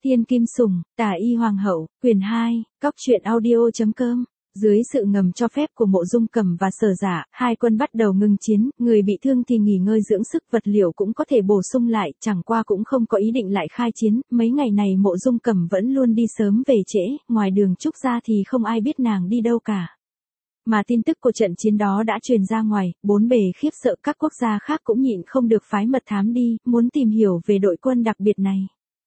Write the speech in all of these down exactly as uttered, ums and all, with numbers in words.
Tiên Kim Sủng, Tà Y Hoàng hậu, quyển hai, cóc truyện audio.com. Dưới sự ngầm cho phép của Mộ Dung Cẩm và Sở Dạ, hai quân bắt đầu ngưng chiến, người bị thương thì nghỉ ngơi dưỡng sức, vật liệu cũng có thể bổ sung lại, chẳng qua cũng không có ý định lại khai chiến. Mấy ngày này Mộ Dung Cẩm vẫn luôn đi sớm về trễ, ngoài Đường Trúc ra thì không ai biết nàng đi đâu cả. Mà tin tức của trận chiến đó đã truyền ra ngoài, bốn bề khiếp sợ, các quốc gia khác cũng nhịn không được phái mật thám đi, muốn tìm hiểu về đội quân đặc biệt này.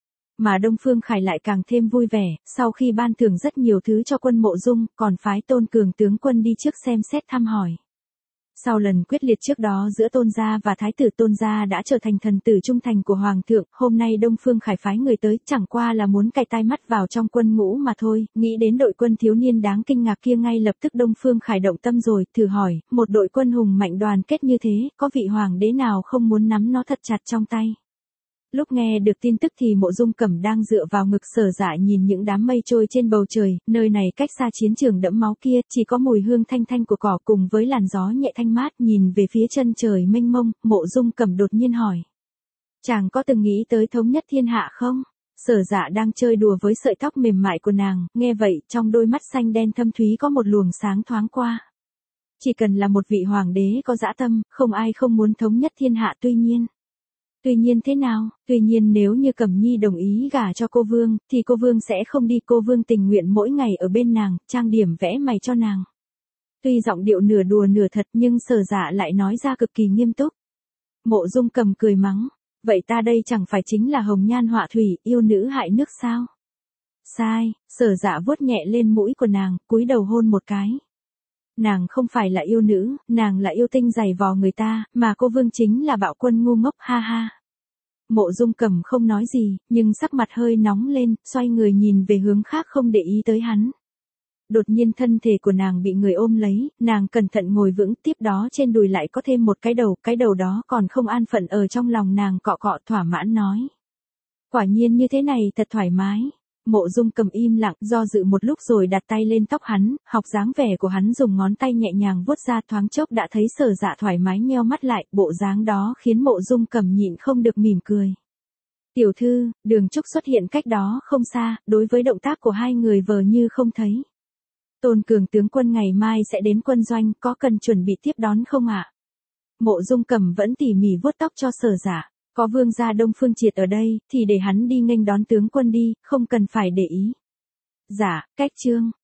Mà Đông Phương Khải lại càng thêm vui vẻ, sau khi ban thưởng rất nhiều thứ cho quân Mộ Dung, còn phái Tôn Cường tướng quân đi trước xem xét thăm hỏi. Sau lần quyết liệt trước đó giữa Tôn gia và Thái tử Tôn gia đã trở thành thần tử trung thành của Hoàng thượng, hôm nay Đông Phương Khải phái người tới, chẳng qua là muốn cài tai mắt vào trong quân ngũ mà thôi. Nghĩ đến đội quân thiếu niên đáng kinh ngạc kia, ngay lập tức Đông Phương Khải động tâm rồi, thử hỏi, một đội quân hùng mạnh đoàn kết như thế, có vị hoàng đế nào không muốn nắm nó thật chặt trong tay. Lúc nghe được tin tức thì Mộ Dung Cẩm đang dựa vào ngực Sở Dạ nhìn những đám mây trôi trên bầu trời, nơi này cách xa chiến trường đẫm máu kia, chỉ có mùi hương thanh thanh của cỏ cùng với làn gió nhẹ thanh mát. Nhìn về phía chân trời mênh mông, Mộ Dung Cẩm đột nhiên hỏi. Chàng có từng nghĩ tới thống nhất thiên hạ không? Sở Dạ đang chơi đùa với sợi tóc mềm mại của nàng, nghe vậy, trong đôi mắt xanh đen thâm thúy có một luồng sáng thoáng qua. Chỉ cần là một vị hoàng đế có dã tâm, không ai không muốn thống nhất thiên hạ. Tuy nhiên... Tuy nhiên thế nào? Tuy nhiên nếu như Cẩm Nhi đồng ý gả cho cô Vương, thì cô Vương sẽ không đi, cô Vương tình nguyện mỗi ngày ở bên nàng, trang điểm vẽ mày cho nàng. Tuy giọng điệu nửa đùa nửa thật nhưng Sở Dạ lại nói ra cực kỳ nghiêm túc. Mộ Dung Cẩm cười mắng, vậy ta đây chẳng phải chính là hồng nhan họa thủy, yêu nữ hại nước sao? Sai. Sở Dạ vuốt nhẹ lên mũi của nàng, cúi đầu hôn một cái. Nàng không phải là yêu nữ, nàng là yêu tinh giày vò người ta, mà cô Vương chính là bạo quân ngu ngốc, ha ha. Mộ Dung Cẩm không nói gì, nhưng sắc mặt hơi nóng lên, xoay người nhìn về hướng khác không để ý tới hắn. Đột nhiên thân thể của nàng bị người ôm lấy, nàng cẩn thận ngồi vững, tiếp đó trên đùi lại có thêm một cái đầu, cái đầu đó còn không an phận ở trong lòng nàng cọ cọ thỏa mãn nói. Quả nhiên như thế này thật thoải mái. Mộ Dung Cẩm im lặng, do dự một lúc rồi đặt tay lên tóc hắn, học dáng vẻ của hắn dùng ngón tay nhẹ nhàng vuốt ra, thoáng chốc đã thấy Sở Dạ thoải mái nheo mắt lại, bộ dáng đó khiến Mộ Dung Cẩm nhịn không được mỉm cười. Tiểu thư, Đường Trúc xuất hiện cách đó không xa, đối với động tác của hai người vờ như không thấy. Tôn Cường tướng quân ngày mai sẽ đến quân doanh, có cần chuẩn bị tiếp đón không ạ? Mộ Dung Cẩm vẫn tỉ mỉ vuốt tóc cho Sở Dạ. Có vương gia Đông Phương Triệt ở đây, thì để hắn đi nghênh đón tướng quân đi, không cần phải để ý. Dạ, cách chương.